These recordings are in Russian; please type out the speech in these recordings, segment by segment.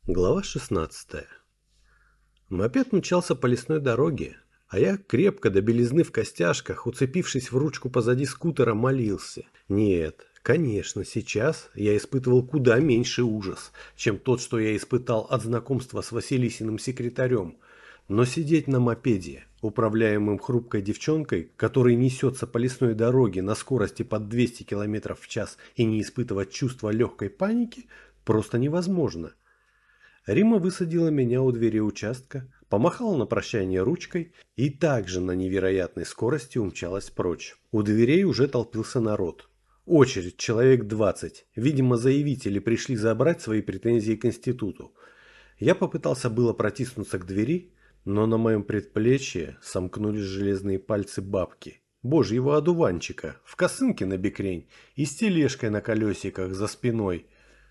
Глава 16. Мопед мчался по лесной дороге, а я, крепко до белизны в костяшках, уцепившись в ручку позади скутера, молился. Нет, конечно, сейчас я испытывал куда меньше ужас, чем тот, что я испытал от знакомства с Василисиным секретарем. Но сидеть на мопеде, управляемым хрупкой девчонкой, который несется по лесной дороге на скорости под 200 км в час и не испытывать чувства легкой паники, просто невозможно. Рима высадила меня у двери участка, помахала на прощание ручкой и также на невероятной скорости умчалась прочь. У дверей уже толпился народ. Очередь, человек 20. Видимо, заявители пришли забрать свои претензии к институту. Я попытался было протиснуться к двери, но на моем предплечье сомкнулись железные пальцы бабки. Божьего одуванчика, в косынке на бекрень и с тележкой на колесиках за спиной.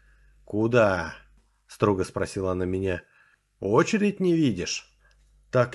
«Куда?» – строго спросила она меня. «Очередь не видишь?» «Так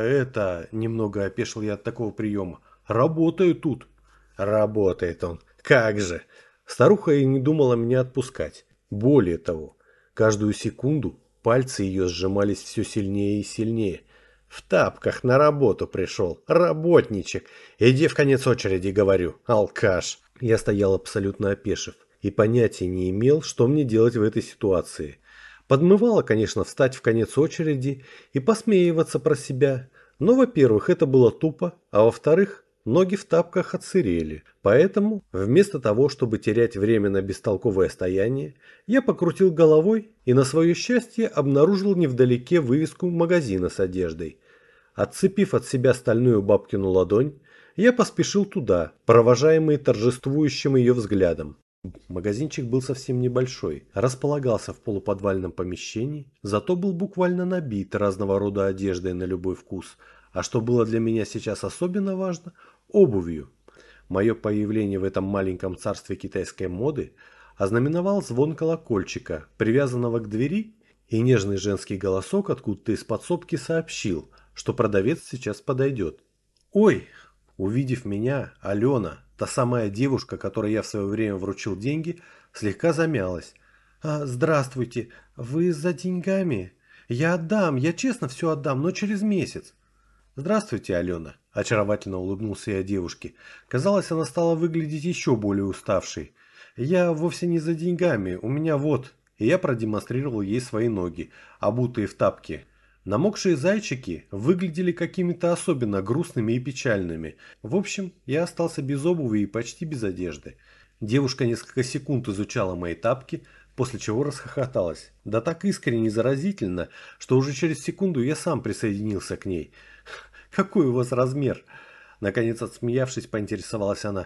немного опешил я от такого приема. Работаю тут». «Работает он. Как же!» Старуха и не думала меня отпускать. Более того, каждую секунду пальцы ее сжимались все сильнее и сильнее. «В тапках на работу пришел. Работничек. Иди в конец очереди, говорю. Алкаш». Я стоял абсолютно опешив и понятия не имел, что мне делать в этой ситуации. Подмывало, конечно, встать в конец очереди и посмеиваться про себя, но, во-первых, это было тупо, а во-вторых, ноги в тапках отсырели. Поэтому, вместо того, чтобы терять время на бестолковое стояние, я покрутил головой и, на свое счастье, обнаружил невдалеке вывеску магазина с одеждой. Отцепив от себя стальную бабкину ладонь, я поспешил туда, провожаемый торжествующим ее взглядом. Магазинчик был совсем небольшой, располагался в полуподвальном помещении, зато был буквально набит разного рода одеждой на любой вкус, а что было для меня сейчас особенно важно – обувью. Мое появление в этом маленьком царстве китайской моды ознаменовал звон колокольчика, привязанного к двери, и нежный женский голосок откуда-то из подсобки сообщил, что продавец сейчас подойдет. «Ой!» Увидев меня, Алена, та самая девушка, которой я в свое время вручил деньги, слегка замялась. «Здравствуйте, вы за деньгами? Я отдам, я честно все отдам, но через месяц». «Здравствуйте, Алена», – очаровательно улыбнулся я девушке. Казалось, она стала выглядеть еще более уставшей. «Я вовсе не за деньгами, у меня вот...» И я продемонстрировал ей свои ноги, обутые в тапки. Намокшие зайчики выглядели какими-то особенно грустными и печальными. В общем, я остался без обуви и почти без одежды. Девушка несколько секунд изучала мои тапки, после чего расхохоталась. Да так искренне и заразительно, что уже через секунду я сам присоединился к ней. «Какой у вас размер?» Наконец, отсмеявшись, поинтересовалась она.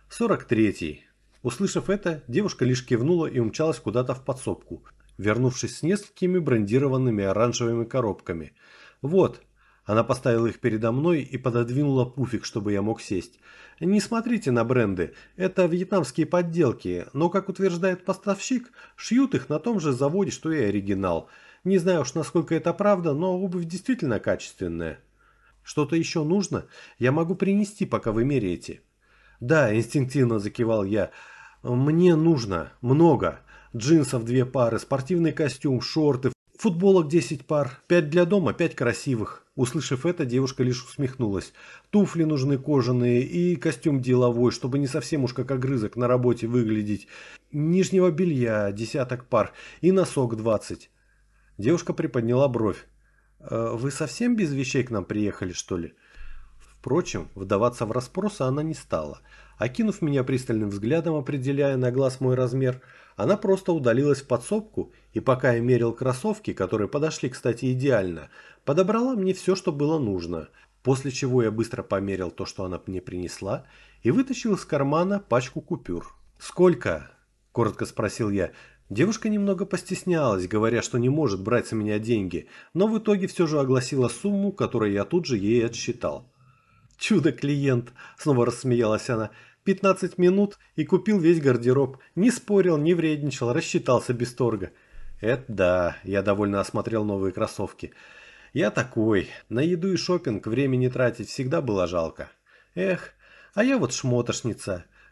«43-й». Услышав это, девушка лишь кивнула и умчалась куда-то в подсобку, вернувшись с несколькими брендированными оранжевыми коробками. «Вот». Она поставила их передо мной и пододвинула пуфик, чтобы я мог сесть. «Не смотрите на бренды, это вьетнамские подделки, но, как утверждает поставщик, шьют их на том же заводе, что и оригинал. Не знаю уж, насколько это правда, но обувь действительно качественная». «Что-то еще нужно? Я могу принести, пока вы меряете». «Да», – инстинктивно закивал я. «Мне нужно. Много. Джинсов 2 пары, спортивный костюм, шорты, футболок 10 пар, 5 для дома, 5 красивых». Услышав это, девушка лишь усмехнулась. «Туфли нужны кожаные и костюм деловой, чтобы не совсем уж как огрызок на работе выглядеть. Нижнего белья 10 пар и носок 20». Девушка приподняла бровь. «Вы совсем без вещей к нам приехали, что ли?» Впрочем, вдаваться в расспросы она не стала. Окинув меня пристальным взглядом, определяя на глаз мой размер, она просто удалилась в подсобку и, пока я мерил кроссовки, которые подошли, кстати, идеально, подобрала мне все, что было нужно, после чего я быстро померил то, что она мне принесла, и вытащил из кармана пачку купюр. «Сколько?» – коротко спросил я. Девушка немного постеснялась, говоря, что не может брать с меня деньги, но в итоге все же огласила сумму, которую я тут же ей отсчитал. «Чудо-клиент!» – снова рассмеялась она. 15 минут и купил весь гардероб. Не спорил, не вредничал, рассчитался без торга». «Это да», – я довольно осмотрел новые кроссовки. «Я такой. На еду и шопинг времени тратить всегда было жалко. Эх, а я вот шмотошница.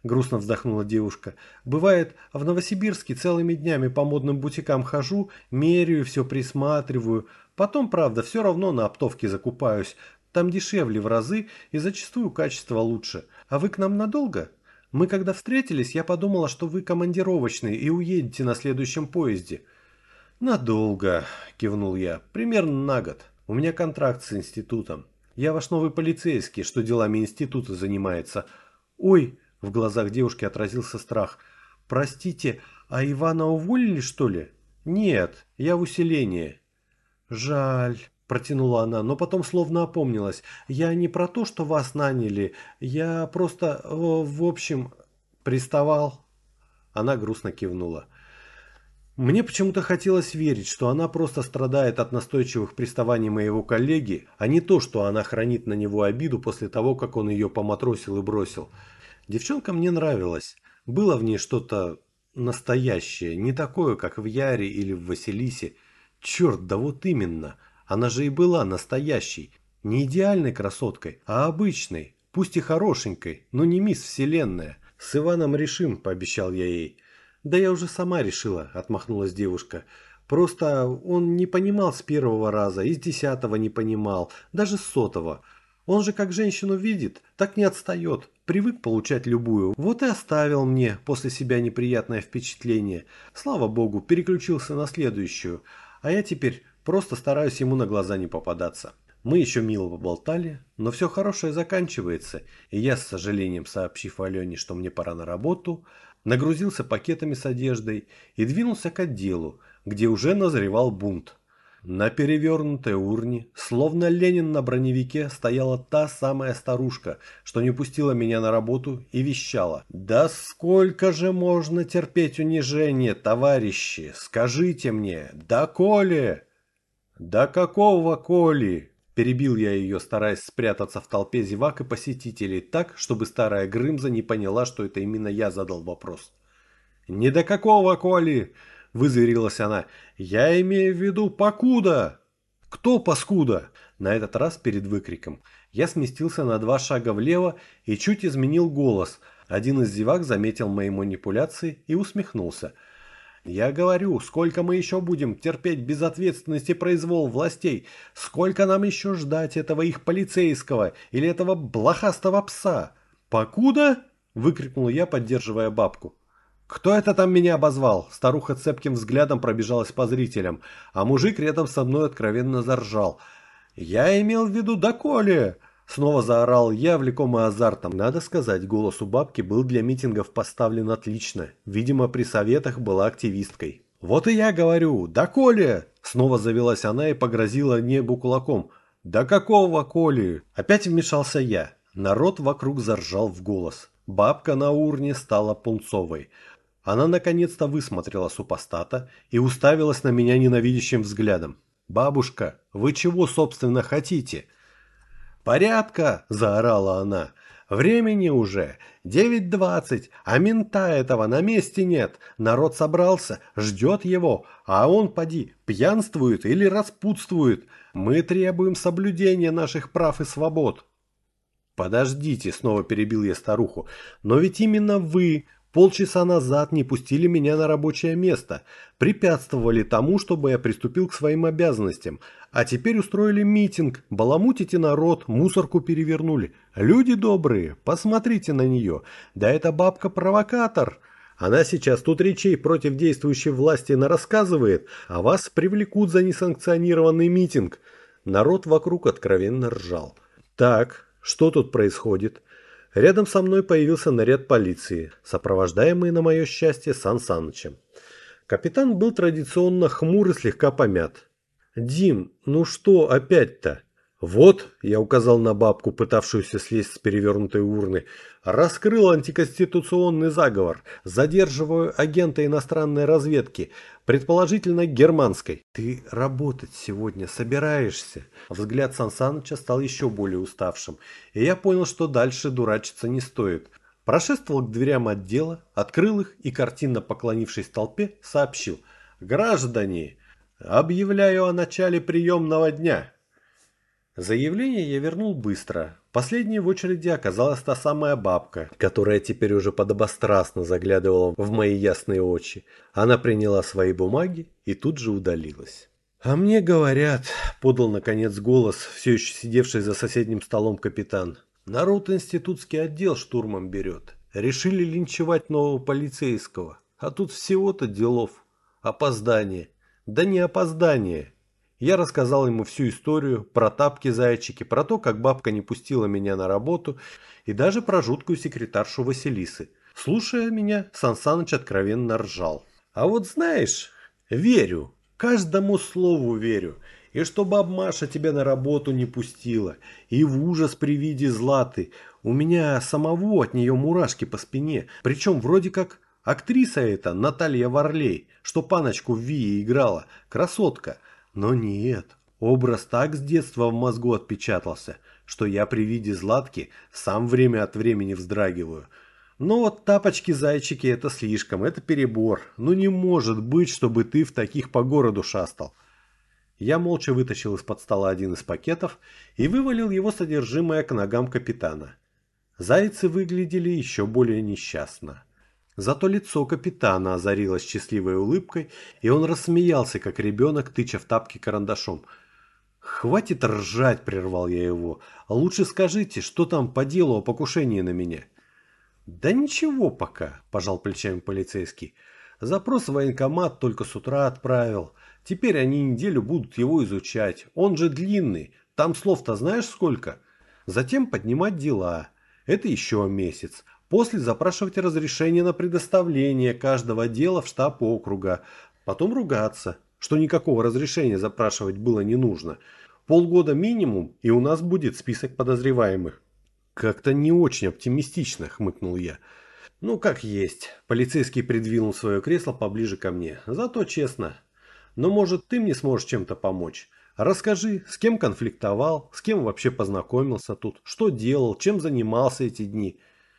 грустно вздохнула девушка. Бывает, в Новосибирске целыми днями по модным бутикам хожу, меряю, все присматриваю. Потом, правда, все равно на оптовке закупаюсь. Там дешевле в разы и зачастую качество лучше. А вы к нам надолго? Мы когда встретились, я подумала, что вы командировочный и уедете на следующем поезде. Надолго, кивнул я. Примерно на год. У меня контракт с институтом. Я ваш новый полицейский, что делами института занимается. Ой, в глазах девушки отразился страх. Простите, а Ивана уволили, что ли? Нет, я в усилении. Жаль, протянула она, но потом словно опомнилась. Я не про то, что вас наняли. Я просто, в общем, приставал. Она грустно кивнула. Мне почему-то хотелось верить, что она просто страдает от настойчивых приставаний моего коллеги, а не то, что она хранит на него обиду после того, как он ее поматросил и бросил. Девчонка мне нравилась. Было в ней что-то настоящее, не такое, как в Яре или в Василисе. Черт, да вот именно. Она же и была настоящей. Не идеальной красоткой, а обычной. Пусть и хорошенькой, но не мисс Вселенная. С Иваном решим, пообещал я ей. Да я уже сама решила, отмахнулась девушка. Просто он не понимал с первого раза, и с 10-го не понимал, даже с 100-го. Он же как женщину видит, так не отстает, привык получать любую. Вот и оставил мне после себя неприятное впечатление. Слава богу, переключился на следующую. А я теперь просто стараюсь ему на глаза не попадаться. Мы еще мило поболтали, но все хорошее заканчивается, и я, с сожалением сообщив Алене, что мне пора на работу, нагрузился пакетами с одеждой и двинулся к отделу, где уже назревал бунт. На перевернутой урне, словно Ленин на броневике, стояла та самая старушка, что не пустила меня на работу и вещала. «Да сколько же можно терпеть унижение, товарищи? Скажите мне, доколе?» «Да какого Коли?» – перебил я ее, стараясь спрятаться в толпе зевак и посетителей так, чтобы старая Грымза не поняла, что это именно я задал вопрос. «Не до какого Коли?» – вызверилась она. «Я имею в виду покуда!» «Кто паскуда?» На этот раз перед выкриком я сместился на 2 шага влево и чуть изменил голос. Один из зевак заметил мои манипуляции и усмехнулся. «Я говорю, сколько мы еще будем терпеть безответственность и произвол властей? Сколько нам еще ждать этого их полицейского или этого блохастого пса? Покуда?» – выкрикнул я, поддерживая бабку. «Кто это там меня обозвал?» Старуха цепким взглядом пробежалась по зрителям, а мужик рядом со мной откровенно заржал. «Я имел в виду доколе!» Снова заорал я, влекомый азартом. Надо сказать, голос у бабки был для митингов поставлен отлично. Видимо, при советах была активисткой. «Вот и я говорю, доколе!» Снова завелась она и погрозила небу кулаком. «Да какого Коли?» Опять вмешался я. Народ вокруг заржал в голос. Бабка на урне стала пунцовой. Она наконец-то высмотрела супостата и уставилась на меня ненавидящим взглядом. «Бабушка, вы чего, собственно, хотите?» «Порядка!» – заорала она. «Времени уже! 9:20, а мента этого на месте нет. Народ собрался, ждет его, а он, поди, пьянствует или распутствует. Мы требуем соблюдения наших прав и свобод». «Подождите», – снова перебил я старуху, – «но ведь именно вы полчаса назад не пустили меня на рабочее место, препятствовали тому, чтобы я приступил к своим обязанностям, а теперь устроили митинг, баламутите народ, мусорку перевернули. Люди добрые, посмотрите на нее, да эта бабка провокатор. Она сейчас тут речей против действующей власти нарассказывает, а вас привлекут за несанкционированный митинг». Народ вокруг откровенно ржал. «Так, что тут происходит?» Рядом со мной появился наряд полиции, сопровождаемый, на мое счастье, Сан Санычем. Капитан был традиционно хмур и слегка помят. «Дим, ну что опять-то?» «Вот», – я указал на бабку, пытавшуюся слезть с перевернутой урны, – «раскрыл антиконституционный заговор, задерживаю агента иностранной разведки, предположительно германской». «Ты работать сегодня собираешься?» Взгляд Сан Саныча стал еще более уставшим, и я понял, что дальше дурачиться не стоит. Прошествовал к дверям отдела, открыл их и, картинно поклонившись толпе, сообщил: «Граждане, объявляю о начале приемного дня». Заявление я вернул быстро. Последней в очереди оказалась та самая бабка, которая теперь уже подобострастно заглядывала в мои ясные очи. Она приняла свои бумаги и тут же удалилась. «А мне говорят», — подал наконец голос, все еще сидевший за соседним столом капитан, «народ институтский отдел штурмом берет. Решили линчевать нового полицейского. А тут всего-то делов. Опоздание. Да не опоздание». Я рассказал ему всю историю про тапки-зайчики, про то, как бабка не пустила меня на работу, и даже про жуткую секретаршу Василисы. Слушая меня, Сан Саныч откровенно ржал. «А вот знаешь, верю, каждому слову верю, и что баб Маша тебя на работу не пустила, и в ужас при виде Златы. У меня самого от нее мурашки по спине, причем вроде как актриса эта, Наталья Варлей, что паночку в Вии играла, красотка». Но нет, образ так с детства в мозгу отпечатался, что я при виде Златки сам время от времени вздрагиваю. Но вот тапочки-зайчики это слишком, это перебор. Ну не может быть, чтобы ты в таких по городу шастал. Я молча вытащил из-под стола один из пакетов и вывалил его содержимое к ногам капитана. Зайцы выглядели еще более несчастно. Зато лицо капитана озарилось счастливой улыбкой, и он рассмеялся, как ребенок, тыча в тапки карандашом. «Хватит ржать», — прервал я его. «А лучше скажите, что там по делу о покушении на меня?» «Да ничего пока», – пожал плечами полицейский. «Запрос в военкомат только с утра отправил. Теперь они неделю будут его изучать. Он же длинный. Там слов-то знаешь сколько? Затем поднимать дела. Это еще месяц. После запрашивать разрешение на предоставление каждого дела в штаб округа. Потом ругаться, что никакого разрешения запрашивать было не нужно. Полгода минимум, и у нас будет список подозреваемых». «Как-то не очень оптимистично», — хмыкнул я. «Ну, как есть». Полицейский придвинул свое кресло поближе ко мне. «Зато честно. Но, может, ты мне сможешь чем-то помочь? Расскажи, с кем конфликтовал, с кем вообще познакомился тут, что делал, чем занимался эти дни».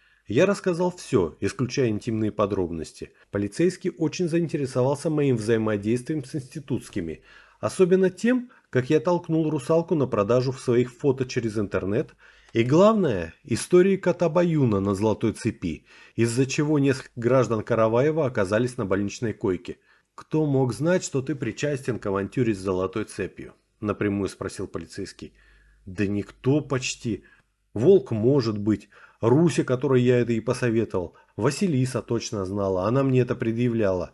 Я рассказал все, исключая интимные подробности. Полицейский очень заинтересовался моим взаимодействием с институтскими. Особенно тем, как я толкнул русалку на продажу в своих фото через интернет. И главное, истории кота Баюна на золотой цепи, из-за чего несколько граждан Караваева оказались на больничной койке. «Кто мог знать, что ты причастен к авантюре с золотой цепью?» – напрямую спросил полицейский. «Да никто почти. Волк может быть. Руся, которой я это и посоветовал. Василиса точно знала, она мне это предъявляла».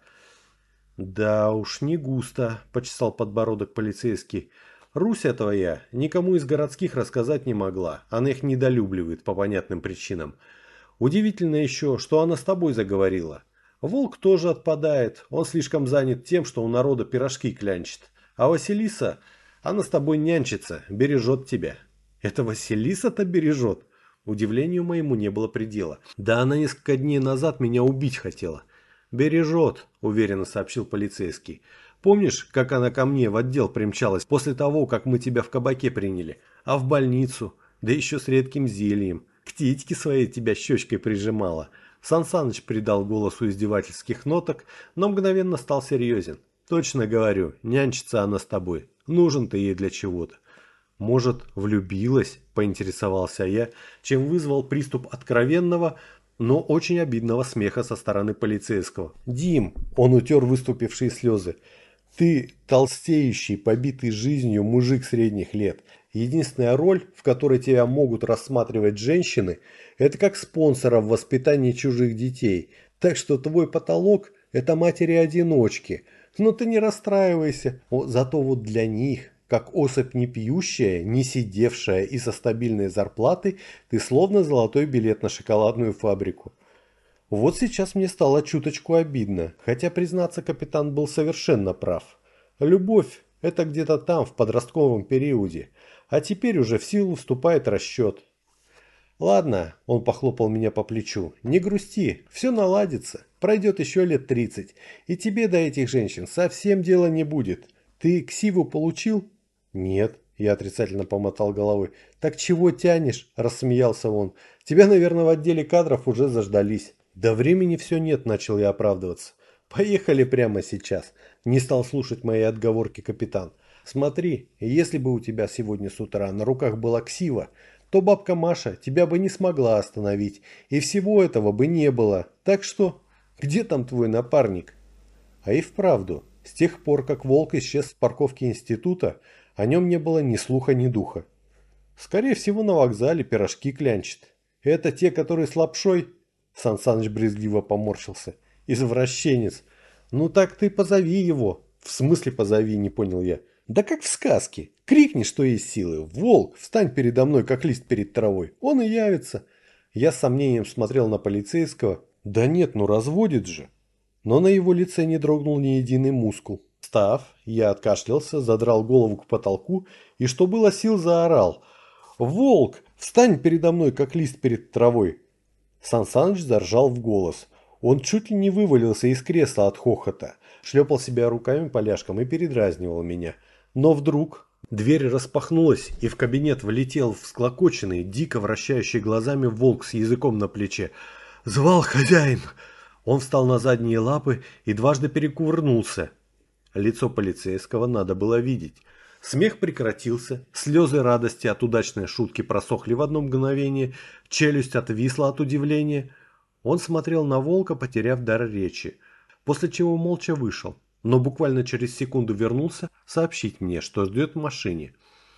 «Да уж, не густо», – почесал подбородок полицейский. «Руся твоя никому из городских рассказать не могла, она их недолюбливает по понятным причинам. Удивительно еще, что она с тобой заговорила. Волк тоже отпадает, он слишком занят тем, что у народа пирожки клянчит. А Василиса, она с тобой нянчится, бережет тебя». «Это Василиса-то бережет?» Удивлению моему не было предела. «Да она несколько дней назад меня убить хотела». «Бережет», – уверенно сообщил полицейский. «Помнишь, как она ко мне в отдел примчалась после того, как мы тебя в кабаке приняли? А в больницу? Да еще с редким зельем. К титьке своей тебя щечкой прижимала». Сан Саныч придал голосу издевательских ноток, но мгновенно стал серьезен. «Точно говорю, нянчится она с тобой. Нужен ты ей для чего-то». «Может, влюбилась?» – поинтересовался я, чем вызвал приступ откровенного, но очень обидного смеха со стороны полицейского. «Дим!» – он утер выступившие слезы. «Ты толстеющий, побитый жизнью мужик средних лет. Единственная роль, в которой тебя могут рассматривать женщины, это как спонсора в воспитании чужих детей. Так что твой потолок – это матери-одиночки. Но ты не расстраивайся. Зато вот для них, как особь не пьющая, не сидевшая и со стабильной зарплатой, ты словно золотой билет на шоколадную фабрику». Вот сейчас мне стало чуточку обидно, хотя, признаться, капитан был совершенно прав. Любовь – это где-то там, в подростковом периоде, а теперь уже в силу вступает расчет. «Ладно», – он похлопал меня по плечу, – «не грусти, все наладится, пройдет еще лет 30, и тебе до этих женщин совсем дела не будет. Ты ксиву получил?» «Нет», – я отрицательно помотал головой. «Так чего тянешь?» – рассмеялся он. «Тебя, наверное, в отделе кадров уже заждались». «Да времени все нет», – начал я оправдываться. Поехали прямо сейчас. Не стал слушать мои отговорки капитан. Смотри, если бы у тебя сегодня с утра на руках была ксива, то бабка Маша тебя бы не смогла остановить, и всего этого бы не было. Так что, где там твой напарник? А и вправду, с тех пор, как Волк исчез с парковки института, о нем не было ни слуха, ни духа. Скорее всего, на вокзале пирожки клянчит. Это те, которые с лапшой? Сан Саныч брезгливо поморщился. Извращенец. Ну так ты позови его. В смысле позови, не понял я. Да как в сказке. Крикни, что есть силы. Волк, встань передо мной, как лист перед травой. Он и явится. Я с сомнением смотрел на полицейского. Да нет, ну разводит же. Но на его лице не дрогнул ни единый мускул. Встав, я откашлялся, задрал голову к потолку и, что было сил, заорал. «Волк, встань передо мной, как лист перед травой!» Сан Саныч заржал в голос. Он чуть ли не вывалился из кресла от хохота, шлепал себя руками по ляжкам и передразнивал меня. Но вдруг дверь распахнулась, и в кабинет влетел всклокоченный, дико вращающий глазами волк с языком на плече. «Звал хозяин!» Он встал на задние лапы и дважды перекувырнулся. Лицо полицейского надо было видеть. Смех прекратился, слезы радости от удачной шутки просохли в одно мгновение, челюсть отвисла от удивления. Он смотрел на волка, потеряв дар речи, после чего молча вышел, но буквально через секунду вернулся сообщить мне, что ждет в машине.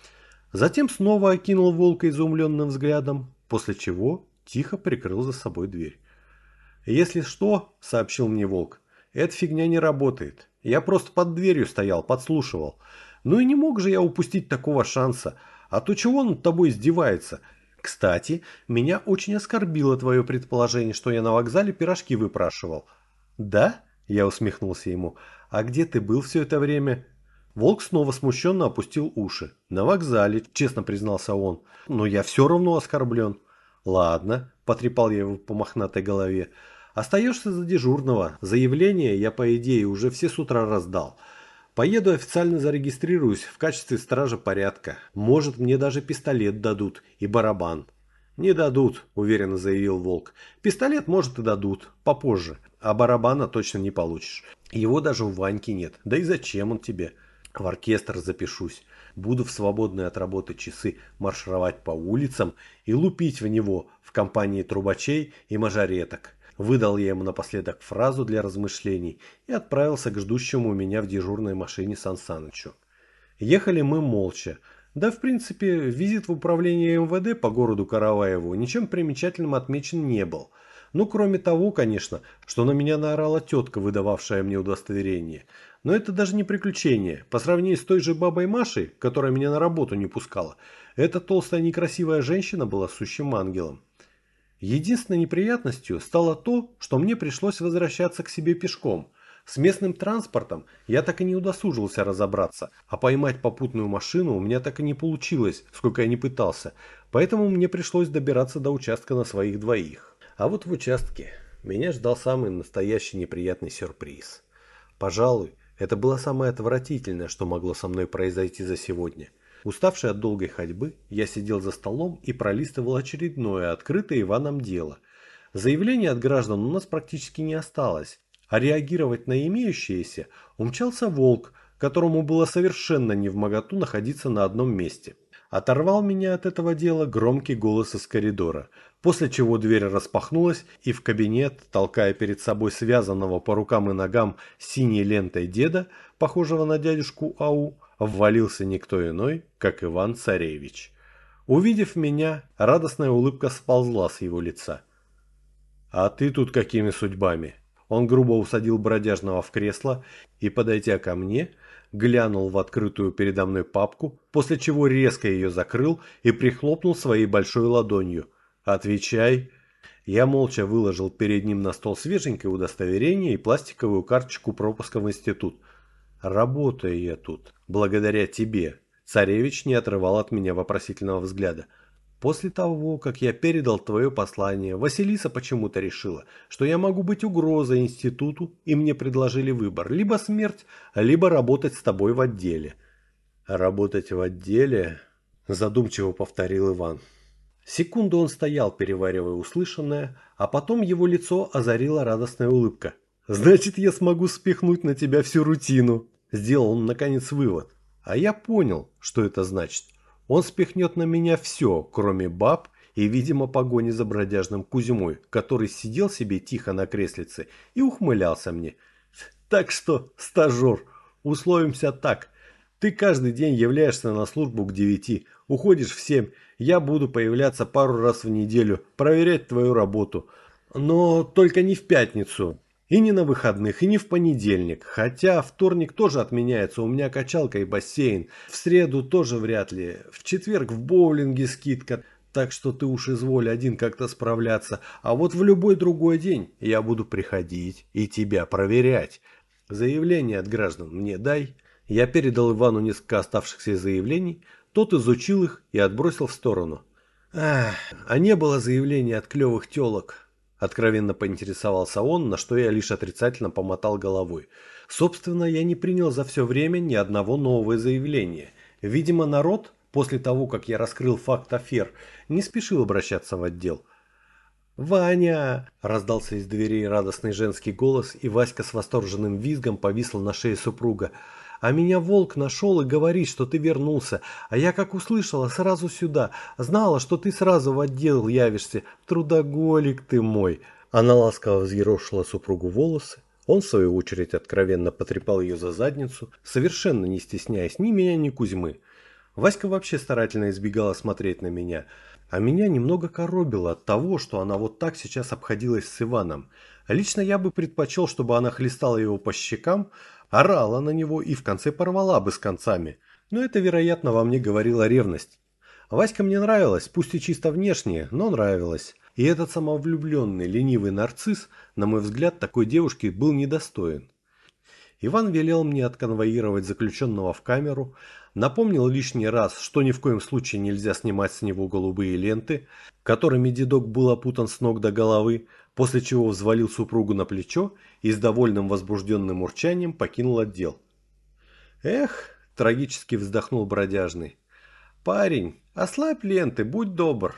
Затем снова окинул волка изумленным взглядом, после чего тихо прикрыл за собой дверь. «Если что, — сообщил мне волк, — эта фигня не работает. Я просто под дверью стоял, подслушивал. Ну и не мог же я упустить такого шанса. А то чего он над тобой издевается? Кстати, меня очень оскорбило твое предположение, что я на вокзале пирожки выпрашивал». «Да?» — я усмехнулся ему. «А где ты был все это время?» Волк снова смущенно опустил уши. «На вокзале», — честно признался он. «Но я все равно оскорблен». «Ладно», — потрепал я его по мохнатой голове. «Остаешься за дежурного. Заявление я, по идее, уже все с утра раздал. Поеду официально зарегистрируюсь в качестве стража порядка. Может, мне даже пистолет дадут и барабан». «Не дадут», — уверенно заявил Волк. «Пистолет, может, и дадут. Попозже. А барабана точно не получишь. Его даже у Ваньки нет. Да и зачем он тебе? В оркестр запишусь. Буду в свободные от работы часы маршировать по улицам и лупить в него в компании трубачей и мажореток». Выдал я ему напоследок фразу для размышлений и отправился к ждущему меня в дежурной машине Сан Санычу. Ехали мы молча. Да, в принципе, визит в управление МВД по городу Караваеву ничем примечательным отмечен не был. Ну, кроме того, конечно, что на меня наорала тетка, выдававшая мне удостоверение. Но это даже не приключение. По сравнению с той же бабой Машей, которая меня на работу не пускала, эта толстая некрасивая женщина была сущим ангелом. Единственной неприятностью стало то, что мне пришлось возвращаться к себе пешком. С местным транспортом я так и не удосужился разобраться, а поймать попутную машину у меня так и не получилось, сколько я не пытался, поэтому мне пришлось добираться до участка на своих двоих. А вот в участке меня ждал самый настоящий неприятный сюрприз. Пожалуй, это было самое отвратительное, что могло со мной произойти за сегодня. Уставший от долгой ходьбы, я сидел за столом и пролистывал очередное открытое Иваном дело. Заявлений от граждан у нас практически не осталось, а реагировать на имеющиеся умчался Волк, которому было совершенно невмоготу находиться на одном месте. Оторвал меня от этого дела громкий голос из коридора, после чего дверь распахнулась, и в кабинет, толкая перед собой связанного по рукам и ногам синей лентой деда, похожего на дядюшку Ау, ввалился никто иной, как Иван Царевич. Увидев меня, радостная улыбка сползла с его лица. «А ты тут какими судьбами?» Он грубо усадил бродяжного в кресло и, подойдя ко мне, глянул в открытую передо мной папку, после чего резко ее закрыл и прихлопнул своей большой ладонью. «Отвечай!» Я молча выложил перед ним на стол свеженькое удостоверение и пластиковую карточку пропуска в институт. «Работаю я тут, благодаря тебе». Царевич не отрывал от меня вопросительного взгляда. «После того, как я передал твое послание, Василиса почему-то решила, что я могу быть угрозой институту, и мне предложили выбор: либо смерть, либо работать с тобой в отделе». «Работать в отделе?» – задумчиво повторил Иван. Секунду он стоял, переваривая услышанное, а потом его лицо озарила радостная улыбка. Значит, я смогу спихнуть на тебя всю рутину. Сделал он, наконец, вывод. А я понял, что это значит. Он спихнет на меня все, кроме баб и, видимо, погони за бродяжным Кузьмой, который сидел себе тихо на креслице и ухмылялся мне. Так что, стажер, условимся так. Ты каждый день являешься на службу к 9, уходишь в 7. Я буду появляться пару раз в неделю, проверять твою работу. Но только не в пятницу. И не на выходных, и не в понедельник. Хотя вторник тоже отменяется, у меня качалка и бассейн. В среду тоже вряд ли. В четверг в боулинге скидка. Так что ты уж изволь один как-то справляться. А вот в любой другой день я буду приходить и тебя проверять. Заявление от граждан мне дай. Я передал Ивану несколько оставшихся заявлений. Тот изучил их и отбросил в сторону. А не было заявлений от клевых телок. Откровенно поинтересовался он, на что я лишь отрицательно помотал головой. Собственно, я не принял за все время ни одного нового заявления. Видимо, народ, после того, как я раскрыл факт афер, не спешил обращаться в отдел. «Ваня!» – раздался из дверей радостный женский голос, и Васька с восторженным визгом повисла на шее супруга. «А меня волк нашел и говорит, что ты вернулся, а я как услышала, сразу сюда. Знала, что ты сразу в отдел явишься. Трудоголик ты мой!» Она ласково взъерошила супругу волосы. Он, в свою очередь, откровенно потрепал ее за задницу, совершенно не стесняясь ни меня, ни Кузьмы. Васька вообще старательно избегала смотреть на меня, а меня немного коробило от того, что она вот так сейчас обходилась с Иваном. Лично я бы предпочел, чтобы она хлестала его по щекам, орала на него и в конце порвала бы с концами. Но это, вероятно, во мне говорила ревность. Васька мне нравилась, пусть и чисто внешне, но нравилась. И этот самовлюбленный, ленивый нарцисс, на мой взгляд, такой девушки был недостоин. Иван велел мне отконвоировать заключенного в камеру, напомнил лишний раз, что ни в коем случае нельзя снимать с него голубые ленты, которыми дедок был опутан с ног до головы, после чего взвалил супругу на плечо и с довольным возбужденным урчанием покинул отдел. «Эх!» – трагически вздохнул бродяжный. «Парень, ослабь ленты, будь добр!»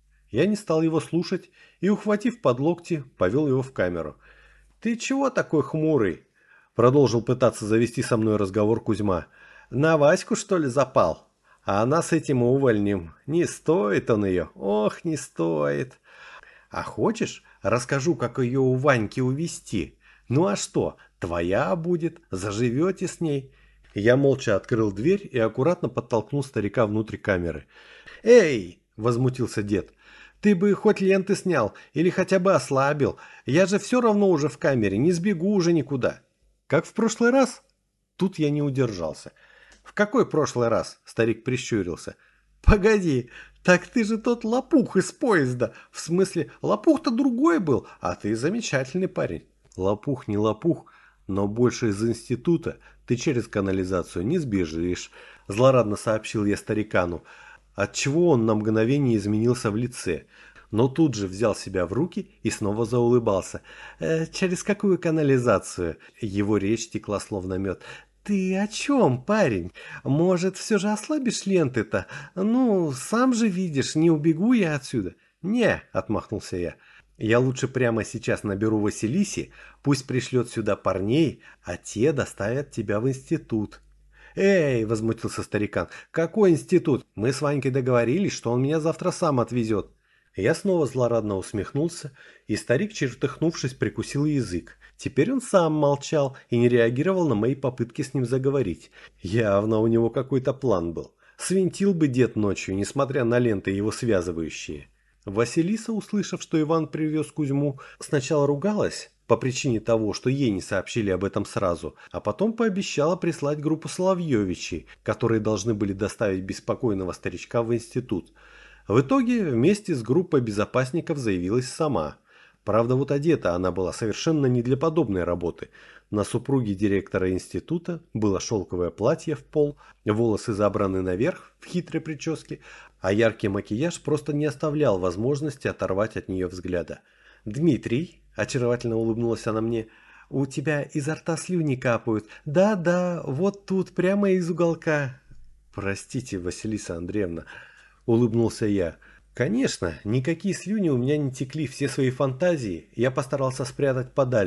Я не стал его слушать и, ухватив под локти, повел его в камеру. «Ты чего такой хмурый?» Продолжил пытаться завести со мной разговор Кузьма. «На Ваську, что ли, запал? А она с этим увольнем. Не стоит он ее. Ох, не стоит. А хочешь, расскажу, как ее у Ваньки увести? Ну а что, твоя будет, заживете с ней». Я молча открыл дверь и аккуратно подтолкнул старика внутрь камеры. «Эй!» – возмутился дед. «Ты бы хоть ленты снял или хотя бы ослабил. Я же все равно уже в камере, не сбегу уже никуда». «Как в прошлый раз?» Тут я не удержался. «В какой прошлый раз?» – старик прищурился. «Погоди, так ты же тот лопух из поезда. В смысле, лопух-то другой был, а ты замечательный парень». «Лопух не лопух, но больше из института ты через канализацию не сбежишь», – злорадно сообщил я старикану, отчего он на мгновение изменился в лице. Но тут же взял себя в руки и снова заулыбался. «Через какую канализацию?» Его речь текла словно мед. «Ты о чем, парень? Может, все же ослабишь ленты-то? Ну, сам же видишь, не убегу я отсюда». «Не», — отмахнулся я. «Я лучше прямо сейчас наберу Василисе, пусть пришлет сюда парней, а те доставят тебя в институт». «Эй!» – возмутился старикан. «Какой институт? Мы с Ванькой договорились, что он меня завтра сам отвезет». Я снова злорадно усмехнулся, и старик, чертыхнувшись, прикусил язык. Теперь он сам молчал и не реагировал на мои попытки с ним заговорить. Явно у него какой-то план был. Свинтил бы дед ночью, несмотря на ленты его связывающие. Василиса, услышав, что Иван привез Кузьму, сначала ругалась по причине того, что ей не сообщили об этом сразу, а потом пообещала прислать группу Соловьевичей, которые должны были доставить беспокойного старичка в институт. В итоге вместе с группой безопасников заявилась сама. Правда, вот одета она была совершенно не для подобной работы. На супруге директора института было шелковое платье в пол, волосы забраны наверх в хитрой прическе, а яркий макияж просто не оставлял возможности оторвать от нее взгляда. «Дмитрий», – очаровательно улыбнулась она мне, – «у тебя изо рта слюни капают. Да-да, вот тут, прямо из уголка». «Простите, Василиса Андреевна», – улыбнулся я. «Конечно, никакие слюни у меня не текли, все свои фантазии я постарался спрятать подальше».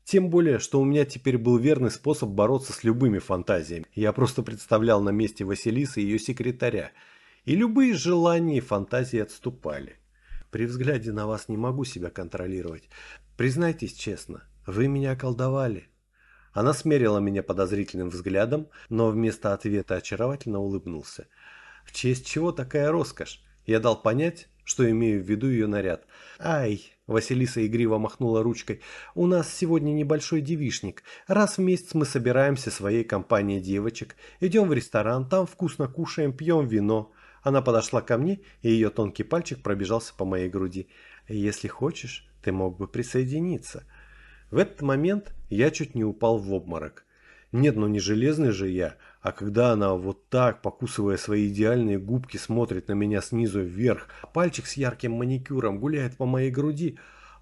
Тем более, что у меня теперь был верный способ бороться с любыми фантазиями. Я просто представлял на месте Василисы ее секретаря, и любые желания и фантазии отступали. При взгляде на вас не могу себя контролировать. Признайтесь честно, вы меня околдовали. Она смерила меня подозрительным взглядом, но вместо ответа очаровательно улыбнулся. В честь чего такая роскошь? Я дал понять, что имею в виду ее наряд. «Ай!» – Василиса игриво махнула ручкой. «У нас сегодня небольшой девичник. Раз в месяц мы собираемся своей компанией девочек, идем в ресторан, там вкусно кушаем, пьем вино». Она подошла ко мне, и ее тонкий пальчик пробежался по моей груди. «Если хочешь, ты мог бы присоединиться». В этот момент я чуть не упал в обморок. Нет, ну не железный же я, а когда она вот так, покусывая свои идеальные губки, смотрит на меня снизу вверх, а пальчик с ярким маникюром гуляет по моей груди,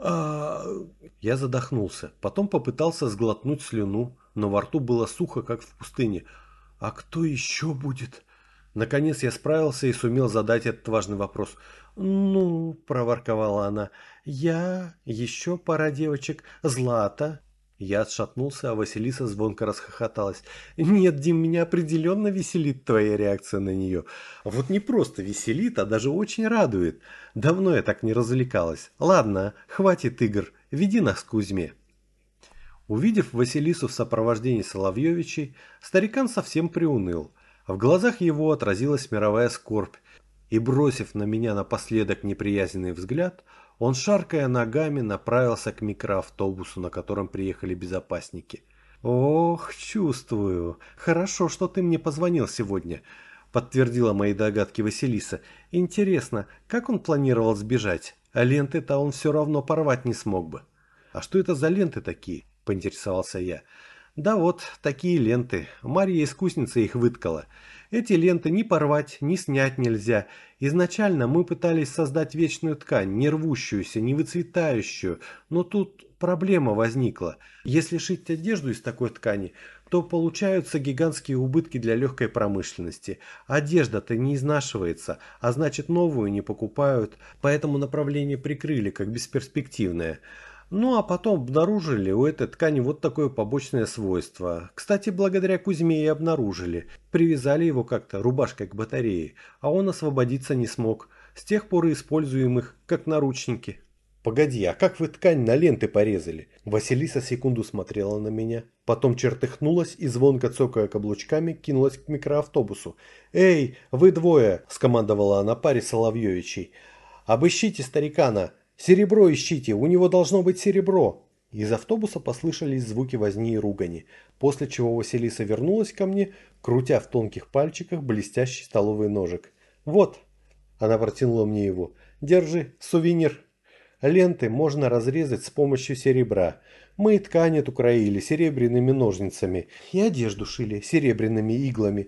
я задохнулся, потом попытался сглотнуть слюну, но во рту было сухо, как в пустыне. «А кто еще будет?» Наконец я справился и сумел задать этот важный вопрос. «Ну», – проворковала она, – «я, еще пара девочек, Злата». Я отшатнулся, а Василиса звонко расхохоталась. «Нет, Дим, меня определенно веселит твоя реакция на нее. Вот не просто веселит, а даже очень радует. Давно я так не развлекалась. Ладно, хватит игр, веди нас к Кузьме». Увидев Василису в сопровождении Соловьевичей, старикан совсем приуныл. В глазах его отразилась мировая скорбь, и, бросив на меня напоследок неприязненный взгляд, он, шаркая ногами, направился к микроавтобусу, на котором приехали безопасники. «Ох, чувствую. Хорошо, что ты мне позвонил сегодня», – подтвердила мои догадки Василиса. «Интересно, как он планировал сбежать? А ленты-то он все равно порвать не смог бы». «А что это за ленты такие?» – поинтересовался я. «Да вот, такие ленты. Марья искусница их выткала. Эти ленты ни порвать, ни снять нельзя. Изначально мы пытались создать вечную ткань, не рвущуюся, не выцветающую, но тут проблема возникла. Если шить одежду из такой ткани, то получаются гигантские убытки для легкой промышленности. Одежда-то не изнашивается, а значит новую не покупают, поэтому направление прикрыли как бесперспективное». Ну а потом обнаружили у этой ткани вот такое побочное свойство. Кстати, благодаря Кузьме и обнаружили. Привязали его как-то рубашкой к батарее, а он освободиться не смог. С тех пор и используем их как наручники. «Погоди, а как вы ткань на ленты порезали?» Василиса секунду смотрела на меня, потом чертыхнулась и, звонко цокая каблучками, кинулась к микроавтобусу. «Эй, вы двое!» – скомандовала она паре Соловьевичей. «Обыщите старикана! Серебро ищите, у него должно быть серебро!» Из автобуса послышались звуки возни и ругани, после чего Василиса вернулась ко мне, крутя в тонких пальчиках блестящий столовый ножик. «Вот!» – она протянула мне его. «Держи, сувенир!» Ленты можно разрезать с помощью серебра. Мы и ткань эту краили серебряными ножницами, и одежду шили серебряными иглами.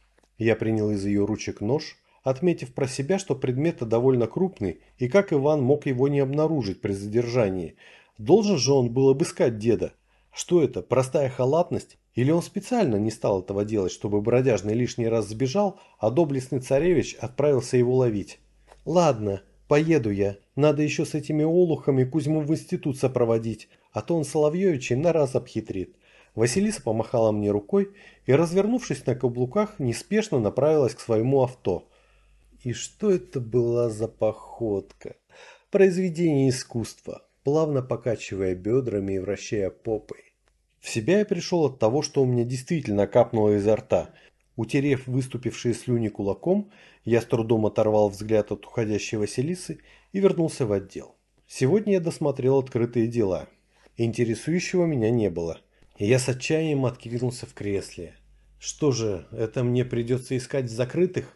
Я принял из ее ручек нож, отметив про себя, что предмет довольно крупный, и как Иван мог его не обнаружить при задержании. Должен же он был обыскать деда. Что это, простая халатность? Или он специально не стал этого делать, чтобы бродяжный лишний раз сбежал, а доблестный царевич отправился его ловить? «Ладно, поеду я. Надо еще с этими олухами Кузьму в институт сопроводить, а то он Соловьевичей на раз обхитрит». Василиса помахала мне рукой и, развернувшись на каблуках, неспешно направилась к своему авто. И что это была за походка? Произведение искусства, плавно покачивая бедрами и вращая попой. В себя я пришел от того, что у меня действительно капнуло изо рта. Утерев выступившие слюни кулаком, я с трудом оторвал взгляд от уходящей Василисы и вернулся в отдел. Сегодня я досмотрел открытые дела. Интересующего меня не было. И я с отчаянием откинулся в кресле. Что же, это мне придется искать в закрытых?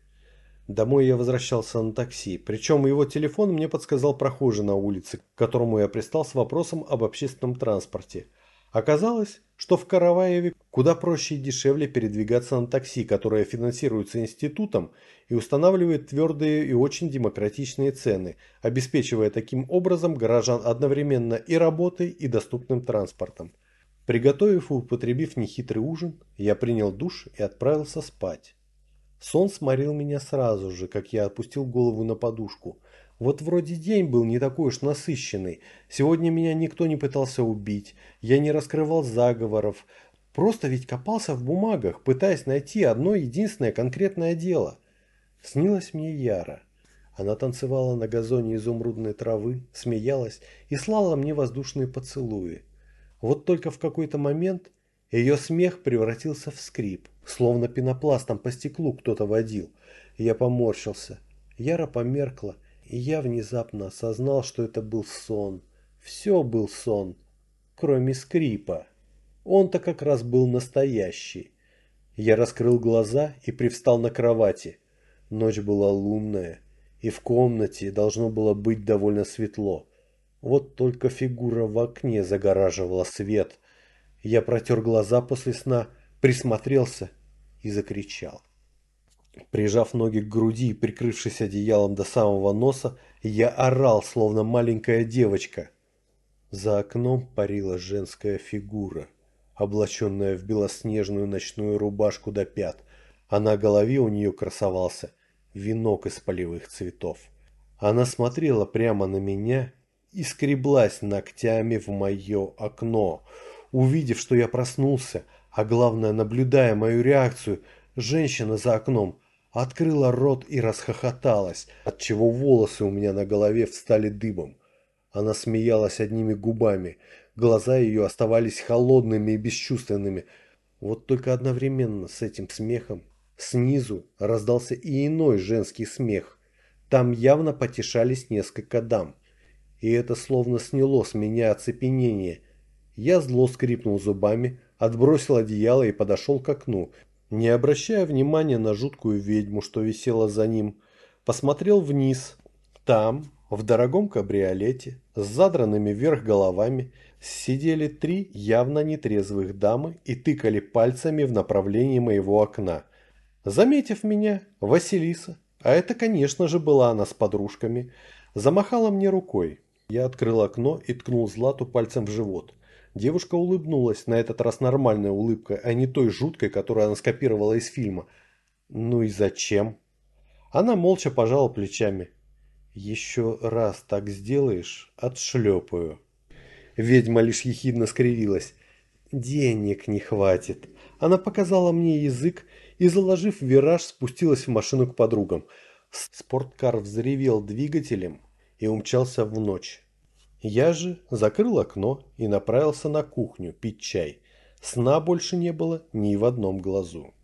Домой я возвращался на такси, причем его телефон мне подсказал прохожий на улице, к которому я пристал с вопросом об общественном транспорте. Оказалось, что в Караваеве куда проще и дешевле передвигаться на такси, которое финансируется институтом и устанавливает твердые и очень демократичные цены, обеспечивая таким образом горожан одновременно и работой, и доступным транспортом. Приготовив и употребив нехитрый ужин, я принял душ и отправился спать. Сон сморил меня сразу же, как я опустил голову на подушку. Вот вроде день был не такой уж насыщенный. Сегодня меня никто не пытался убить. Я не раскрывал заговоров. Просто ведь копался в бумагах, пытаясь найти одно единственное конкретное дело. Снилась мне Яра. Она танцевала на газоне изумрудной травы, смеялась и слала мне воздушные поцелуи. Вот только в какой-то момент ее смех превратился в скрип, словно пенопластом по стеклу кто-то водил. Я поморщился. Яра померкла, и я внезапно осознал, что это был сон. Все был сон, кроме скрипа. Он-то как раз был настоящий. Я раскрыл глаза и привстал на кровати. Ночь была лунная, и в комнате должно было быть довольно светло. Вот только фигура в окне загораживала свет. Я протер глаза после сна, присмотрелся и закричал. Прижав ноги к груди и прикрывшись одеялом до самого носа, я орал, словно маленькая девочка. За окном парила женская фигура, облаченная в белоснежную ночную рубашку до пят, а на голове у нее красовался венок из полевых цветов. Она смотрела прямо на меня и скреблась ногтями в мое окно. Увидев, что я проснулся, а главное, наблюдая мою реакцию, женщина за окном открыла рот и расхохоталась, отчего волосы у меня на голове встали дыбом. Она смеялась одними губами, глаза ее оставались холодными и бесчувственными. Вот только одновременно с этим смехом снизу раздался и иной женский смех. Там явно потешались несколько дам. И это словно сняло с меня оцепенение. Я зло скрипнул зубами, отбросил одеяло и подошел к окну, не обращая внимания на жуткую ведьму, что висела за ним. Посмотрел вниз. Там, в дорогом кабриолете, с задранными вверх головами, сидели три явно нетрезвых дамы и тыкали пальцами в направлении моего окна. Заметив меня, Василиса, а это, конечно же, была она с подружками, замахала мне рукой. Я открыл окно и ткнул Злату пальцем в живот. Девушка улыбнулась, на этот раз нормальной улыбкой, а не той жуткой, которую она скопировала из фильма. Ну и зачем? Она молча пожала плечами. «Еще раз так сделаешь, отшлепаю». Ведьма лишь ехидно скривилась. «Денег не хватит». Она показала мне язык и, заложив вираж, спустилась в машину к подругам. Спорткар взревел двигателем и умчался в ночь. Я же закрыл окно и направился на кухню пить чай. Сна больше не было ни в одном глазу.